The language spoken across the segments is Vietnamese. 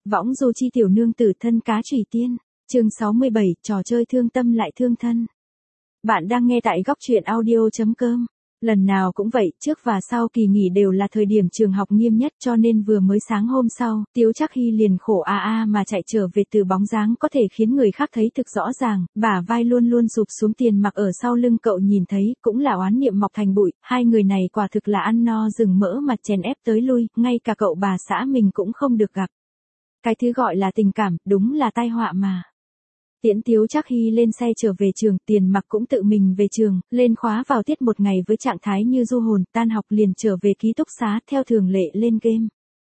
Võng du chi tiểu nương tử thân cá chủy tiên. Chương 67, trò chơi thương tâm lại thương thân. Bạn đang nghe tại góc truyện audio.com. Lần nào cũng vậy, trước và sau kỳ nghỉ đều là thời điểm trường học nghiêm nhất, cho nên vừa mới sáng hôm sau, Tiếu Trác Hy liền khổ mà chạy trở về, từ bóng dáng có thể khiến người khác thấy thực rõ ràng, bả vai luôn luôn rụp xuống. Tiền Mặc ở sau lưng cậu nhìn thấy, cũng là oán niệm mọc thành bụi, hai người này quả thực là ăn no rừng mỡ mà chèn ép tới lui, ngay cả cậu bà xã mình cũng không được gặp. Cái thứ gọi là tình cảm, đúng là tai họa mà. Tiễn Tiếu Trác Hy lên xe trở về trường, Tiền Mặc cũng tự mình về trường, lên khóa vào tiết một ngày với trạng thái như du hồn, tan học liền trở về ký túc xá, theo thường lệ lên game.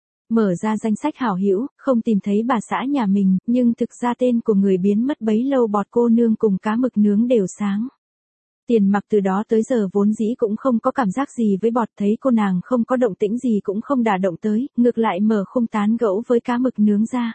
Mở ra danh sách hảo hữu, không tìm thấy bà xã nhà mình, nhưng thực ra tên của người biến mất bấy lâu Bọt cô nương cùng cá mực nướng đều sáng. Tiền Mặc từ đó tới giờ vốn dĩ cũng không có cảm giác gì với Bọt, thấy cô nàng không có động tĩnh gì cũng không đả động tới, ngược lại mở khung tán gẫu với cá mực nướng ra.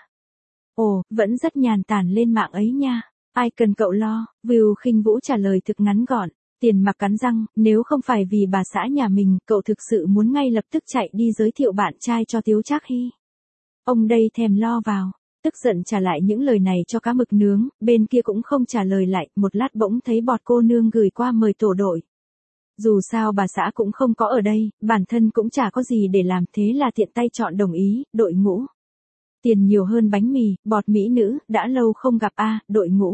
Ồ, vẫn rất nhàn tản lên mạng ấy nha. Ai cần cậu lo, Vưu Khinh Vũ trả lời thực ngắn gọn. Tiền Mặc cắn răng, nếu không phải vì bà xã nhà mình, cậu thực sự muốn ngay lập tức chạy đi giới thiệu bạn trai cho Tiếu Trác Hy. Ông đây thèm lo vào. Tức giận trả lại những lời này cho cá mực nướng, bên kia cũng không trả lời lại, một lát bỗng thấy Bọt cô nương gửi qua mời tổ đội. Dù sao bà xã cũng không có ở đây, bản thân cũng chả có gì để làm, thế là tiện tay chọn đồng ý, đội ngũ. Tiền nhiều hơn bánh mì, Bọt mỹ nữ, đã lâu không gặp đội ngũ.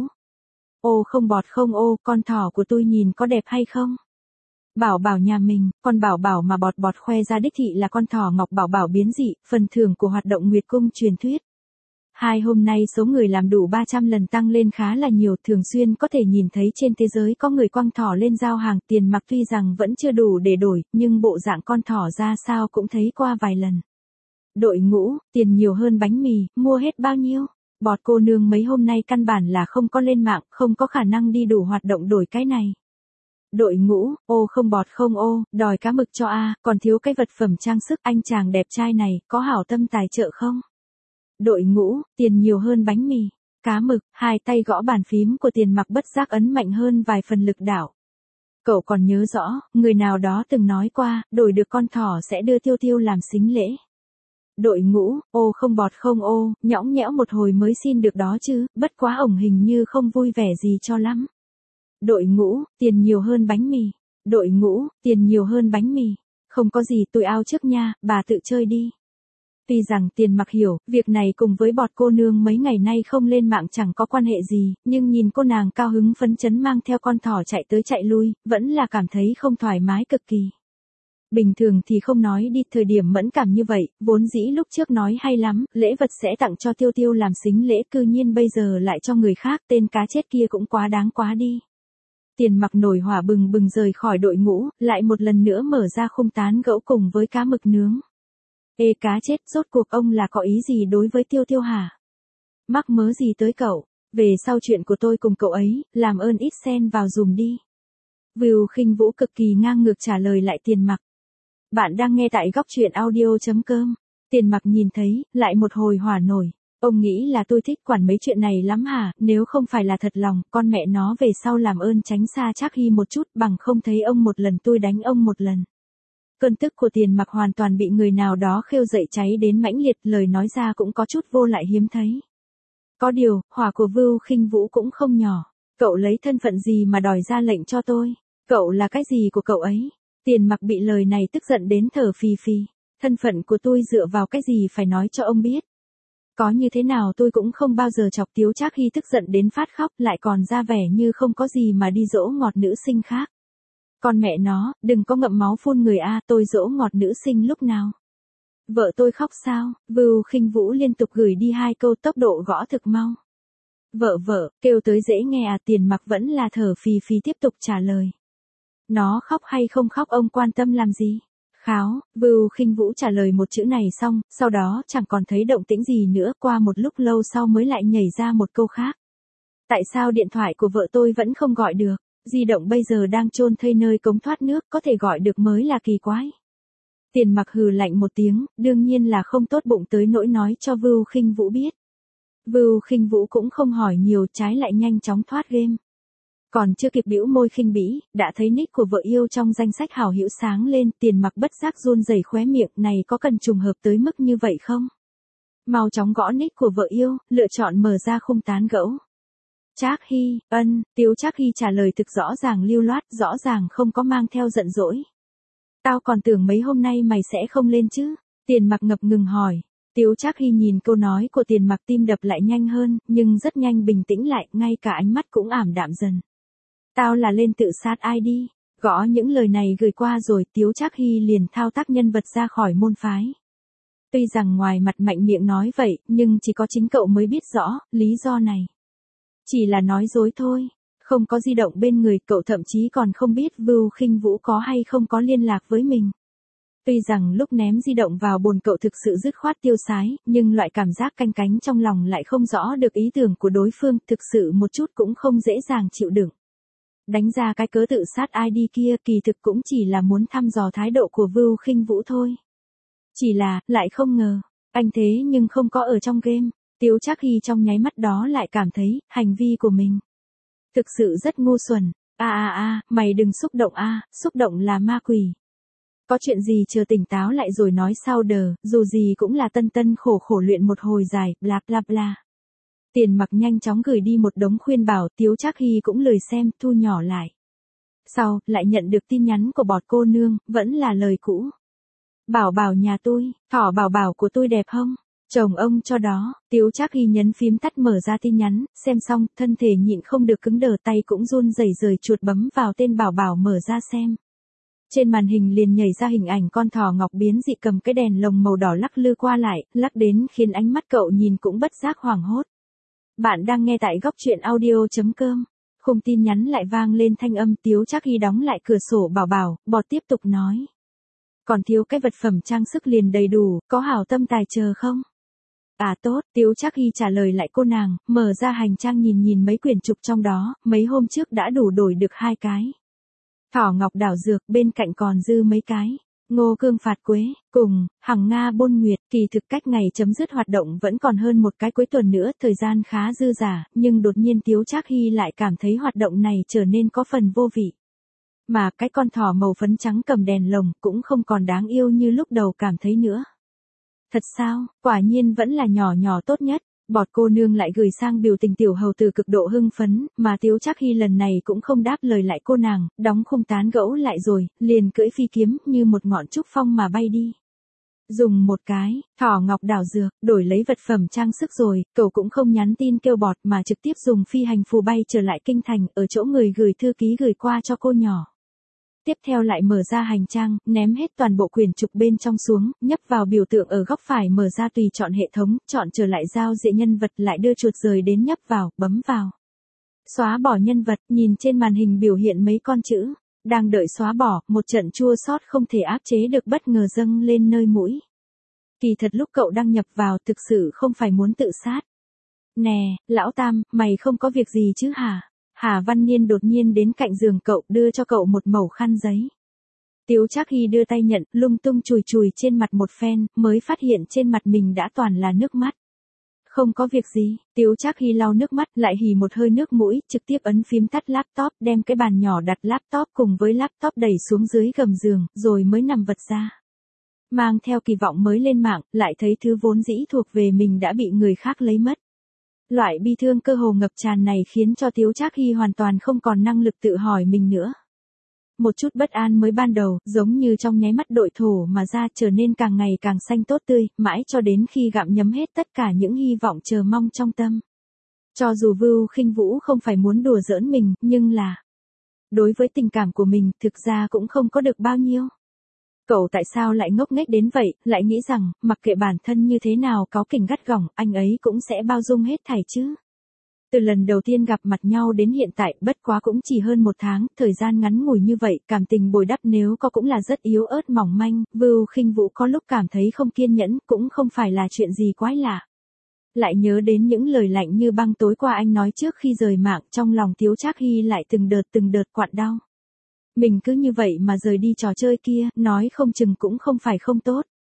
Ô không Bọt không, ô, con thỏ của tôi nhìn có đẹp hay không? Bảo Bảo nhà mình, con Bảo Bảo mà Bọt khoe ra đích thị là con thỏ Ngọc Bảo Bảo biến dị, phần thưởng của hoạt động Nguyệt Cung truyền thuyết. Hôm nay số người làm đủ 300 lần tăng lên khá là nhiều, thường xuyên có thể nhìn thấy trên thế giới có người quăng thỏ lên giao hàng. Tiền Mặc tuy rằng vẫn chưa đủ để đổi, nhưng bộ dạng con thỏ ra sao cũng thấy qua vài lần. Đội ngũ, tiền nhiều hơn bánh mì, mua hết bao nhiêu? Bọt cô nương mấy hôm nay căn bản là không có lên mạng, không có khả năng đi đủ hoạt động đổi cái này. Đội ngũ, ô không Bọt không, ô, đòi cá mực cho còn thiếu cái vật phẩm trang sức, anh chàng đẹp trai này, có hảo tâm tài trợ không? Đội ngũ, tiền nhiều hơn bánh mì, cá mực, hai tay gõ bàn phím của Tiền Mặc bất giác ấn mạnh hơn vài phần lực đạo. Cậu còn nhớ rõ, người nào đó từng nói qua, đổi được con thỏ sẽ đưa Tiêu Tiêu làm sính lễ. Đội ngũ, ô không Bọt không, ô, nhõng nhẽo một hồi mới xin được đó chứ, bất quá ổng hình như không vui vẻ gì cho lắm. Đội ngũ, tiền nhiều hơn bánh mì. Đội ngũ, tiền nhiều hơn bánh mì. Không có gì, tôi out trước nha, bà tự chơi đi. Tuy rằng Tiền Mặc hiểu, việc này cùng với Bọt cô nương mấy ngày nay không lên mạng chẳng có quan hệ gì, nhưng nhìn cô nàng cao hứng phấn chấn mang theo con thỏ chạy tới chạy lui, vẫn là cảm thấy không thoải mái cực kỳ. Bình thường thì không nói đi, thời điểm mẫn cảm như vậy, vốn dĩ lúc trước nói hay lắm, lễ vật sẽ tặng cho Tiêu Tiêu làm sính lễ, cư nhiên bây giờ lại cho người khác, tên cá chết kia cũng quá đáng quá đi. Tiền Mặc nổi hỏa bừng bừng rời khỏi đội ngũ, lại một lần nữa mở ra khung tán gẫu cùng với cá mực nướng. Ê cá chết, rốt cuộc ông là có ý gì đối với Tiêu Tiêu hả? Mắc mớ gì tới cậu? Về sau chuyện của tôi cùng cậu ấy, làm ơn ít xen vào dùm đi. Vưu Khinh Vũ cực kỳ ngang ngược trả lời lại Tiền Mặc. Bạn đang nghe tại góc truyện audio.com. Tiền Mặc nhìn thấy, lại một hồi hỏa nổi. Ông nghĩ là tôi thích quản mấy chuyện này lắm hả? Nếu không phải là thật lòng, con mẹ nó về sau làm ơn tránh xa Trác Hy một chút, bằng không thấy ông một lần tôi đánh ông một lần. Cơn tức của Tiền Mặc hoàn toàn bị người nào đó khêu dậy cháy đến mãnh liệt, lời nói ra cũng có chút vô lại hiếm thấy. Có điều, hỏa của Vưu Khinh Vũ cũng không nhỏ. Cậu lấy thân phận gì mà đòi ra lệnh cho tôi? Cậu là cái gì của cậu ấy? Tiền Mặc bị lời này tức giận đến thở phì phì. Thân phận của tôi dựa vào cái gì phải nói cho ông biết? Có như thế nào tôi cũng không bao giờ chọc Tiếu Trác Hy tức giận đến phát khóc, lại còn ra vẻ như không có gì mà đi dỗ ngọt nữ sinh khác. Con mẹ nó, đừng có ngậm máu phun người tôi dỗ ngọt nữ sinh lúc nào? Vợ tôi khóc sao? Vưu Khinh Vũ liên tục gửi đi 2 câu, tốc độ gõ thực mau. Vợ, kêu tới dễ nghe Tiền Mặc vẫn là thở phì phì tiếp tục trả lời. Nó khóc hay không khóc ông quan tâm làm gì? Kháo, Vưu Khinh Vũ trả lời một chữ này xong, sau đó chẳng còn thấy động tĩnh gì nữa, qua một lúc lâu sau mới lại nhảy ra một câu khác. Tại sao điện thoại của vợ tôi vẫn không gọi được? Di động bây giờ đang chôn thây nơi cống thoát nước, có thể gọi được mới là kỳ quái. Tiền Mặc hừ lạnh một tiếng, đương nhiên là không tốt bụng tới nỗi nói cho Vưu Khinh Vũ biết. Vưu Khinh Vũ cũng không hỏi nhiều, trái lại nhanh chóng thoát game. Còn chưa kịp bĩu môi khinh bỉ, đã thấy nick của vợ yêu trong danh sách hảo hữu sáng lên. Tiền Mặc bất giác run rẩy khóe miệng, này có cần trùng hợp tới mức như vậy không? Mau chóng gõ nick của vợ yêu, lựa chọn mở ra khung tán gẫu. Trác Hy, Tiếu Trác Hy trả lời thực rõ ràng lưu loát, rõ ràng không có mang theo giận dỗi. Tao còn tưởng mấy hôm nay mày sẽ không lên chứ? Tiền Mặc ngập ngừng hỏi. Tiếu Trác Hy nhìn câu nói của Tiền Mặc tim đập lại nhanh hơn, nhưng rất nhanh bình tĩnh lại, ngay cả ánh mắt cũng ảm đạm dần. Tao là lên tự sát ai đi? Gõ những lời này gửi qua rồi Tiếu Trác Hy liền thao tác nhân vật ra khỏi môn phái. Tuy rằng ngoài mặt mạnh miệng nói vậy, nhưng chỉ có chính cậu mới biết rõ, lý do này. Chỉ là nói dối thôi. Không có di động bên người, cậu thậm chí còn không biết Vưu Khinh Vũ có hay không có liên lạc với mình. Tuy rằng lúc ném di động vào bồn cậu thực sự dứt khoát tiêu sái, nhưng loại cảm giác canh cánh trong lòng lại không rõ được ý tưởng của đối phương, thực sự một chút cũng không dễ dàng chịu đựng. Đánh ra cái cớ tự sát ID kia kỳ thực cũng chỉ là muốn thăm dò thái độ của Vưu Khinh Vũ thôi. Chỉ là, lại không ngờ, anh thế nhưng không có ở trong game. Tiếu Trác Hy trong nháy mắt đó lại cảm thấy, hành vi của mình thực sự rất ngu xuẩn. Mày đừng xúc động xúc động là ma quỷ. Có chuyện gì chờ tỉnh táo lại rồi nói sau đờ, dù gì cũng là tân khổ khổ luyện một hồi dài, bla bla bla. Tiền Mặc nhanh chóng gửi đi một đống khuyên bảo, Tiếu Trác Hy cũng lười xem, thu nhỏ lại. Sau, lại nhận được tin nhắn của bọt cô nương, vẫn là lời cũ. Bảo bảo nhà tôi, thỏ bảo bảo của tôi đẹp không? Chồng ông cho đó, Tiếu Trác Hy nhấn phím tắt mở ra tin nhắn, xem xong, thân thể nhịn không được cứng đờ, tay cũng run rẩy rời chuột bấm vào tên bảo bảo mở ra xem. Trên màn hình liền nhảy ra hình ảnh con thỏ ngọc biến dị cầm cái đèn lồng màu đỏ lắc lư qua lại, lắc đến khiến ánh mắt cậu nhìn cũng bất giác hoảng hốt. Bạn đang nghe tại góc truyện audio.com. Khung tin nhắn lại vang lên thanh âm Tiếu Trác Hy đóng lại cửa sổ bảo bảo, bọt tiếp tục nói. Còn thiếu cái vật phẩm trang sức liền đầy đủ, có hảo tâm tài chờ không? Tốt, Tiếu Trác Hy trả lời lại cô nàng, mở ra hành trang nhìn mấy quyển trục trong đó, mấy hôm trước đã đủ đổi được 2 cái. Thỏ ngọc đảo dược, bên cạnh còn dư mấy cái. Ngô cương phạt quế, cùng, hằng Nga bôn nguyệt, kỳ thực cách ngày chấm dứt hoạt động vẫn còn hơn một cái cuối tuần nữa, thời gian khá dư dả, nhưng đột nhiên Tiếu Trác Hy lại cảm thấy hoạt động này trở nên có phần vô vị. Mà cái con thỏ màu phấn trắng cầm đèn lồng cũng không còn đáng yêu như lúc đầu cảm thấy nữa. Thật sao, quả nhiên vẫn là nhỏ tốt nhất. Bọt cô nương lại gửi sang biểu tình tiểu hầu từ cực độ hưng phấn, mà Tiếu Trác Hy lần này cũng không đáp lời lại cô nàng, đóng khung tán gẫu lại rồi, liền cưỡi phi kiếm như một ngọn trúc phong mà bay đi. Dùng một cái, thỏ ngọc đảo dược, đổi lấy vật phẩm trang sức rồi, cậu cũng không nhắn tin kêu bọt mà trực tiếp dùng phi hành phù bay trở lại kinh thành, ở chỗ người gửi thư ký gửi qua cho cô nhỏ. Tiếp theo lại mở ra hành trang, ném hết toàn bộ quyển trục bên trong xuống, nhấp vào biểu tượng ở góc phải mở ra tùy chọn hệ thống, chọn trở lại giao diện nhân vật lại đưa chuột rời đến nhấp vào, bấm vào. Xóa bỏ nhân vật, nhìn trên màn hình biểu hiện mấy con chữ. Đang đợi xóa bỏ, một trận chua xót không thể áp chế được bất ngờ dâng lên nơi mũi. Kỳ thật lúc cậu đăng nhập vào thực sự không phải muốn tự sát. Nè, lão Tam, mày không có việc gì chứ hả? Hà Văn Niên đột nhiên đến cạnh giường cậu đưa cho cậu một mẩu khăn giấy. Tiếu Trác Hy đưa tay nhận, lung tung chùi trên mặt một phen, mới phát hiện trên mặt mình đã toàn là nước mắt. Không có việc gì, Tiếu Trác Hy lau nước mắt, lại hì một hơi nước mũi, trực tiếp ấn phím tắt laptop, đem cái bàn nhỏ đặt laptop cùng với laptop đẩy xuống dưới gầm giường, rồi mới nằm vật ra. Mang theo kỳ vọng mới lên mạng, lại thấy thứ vốn dĩ thuộc về mình đã bị người khác lấy mất. Loại bi thương cơ hồ ngập tràn này khiến cho Tiếu Trác Hy hoàn toàn không còn năng lực tự hỏi mình nữa. Một chút bất an mới ban đầu, giống như trong nháy mắt đội thổ mà ra trở nên càng ngày càng xanh tốt tươi, mãi cho đến khi gặm nhấm hết tất cả những hy vọng chờ mong trong tâm. Cho dù Vưu Khinh Vũ không phải muốn đùa giỡn mình, nhưng là đối với tình cảm của mình thực ra cũng không có được bao nhiêu. Cậu tại sao lại ngốc nghếch đến vậy, lại nghĩ rằng, mặc kệ bản thân như thế nào cáu kỉnh gắt gỏng, anh ấy cũng sẽ bao dung hết thảy chứ. Từ lần đầu tiên gặp mặt nhau đến hiện tại, bất quá cũng chỉ hơn 1 tháng, thời gian ngắn ngủi như vậy, cảm tình bồi đắp nếu có cũng là rất yếu ớt mỏng manh, Vưu Khinh Vũ có lúc cảm thấy không kiên nhẫn, cũng không phải là chuyện gì quái lạ. Lại nhớ đến những lời lạnh như băng tối qua anh nói trước khi rời mạng, trong lòng Tiếu Trác Hy lại từng đợt quặn đau. Mình cứ như vậy mà rời đi trò chơi kia, nói không chừng cũng không phải không tốt.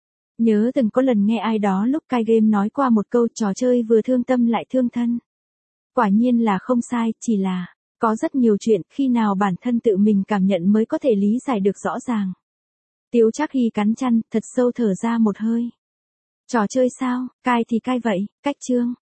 Nhớ từng có lần nghe ai đó lúc cai game nói qua một câu trò chơi vừa thương tâm lại thương thân. Quả nhiên là không sai, chỉ là, có rất nhiều chuyện, khi nào bản thân tự mình cảm nhận mới có thể lý giải được rõ ràng. Tiếu Trác Hy cắn chăn, thật sâu thở ra một hơi. Trò chơi sao, cai thì cai vậy, cách chương.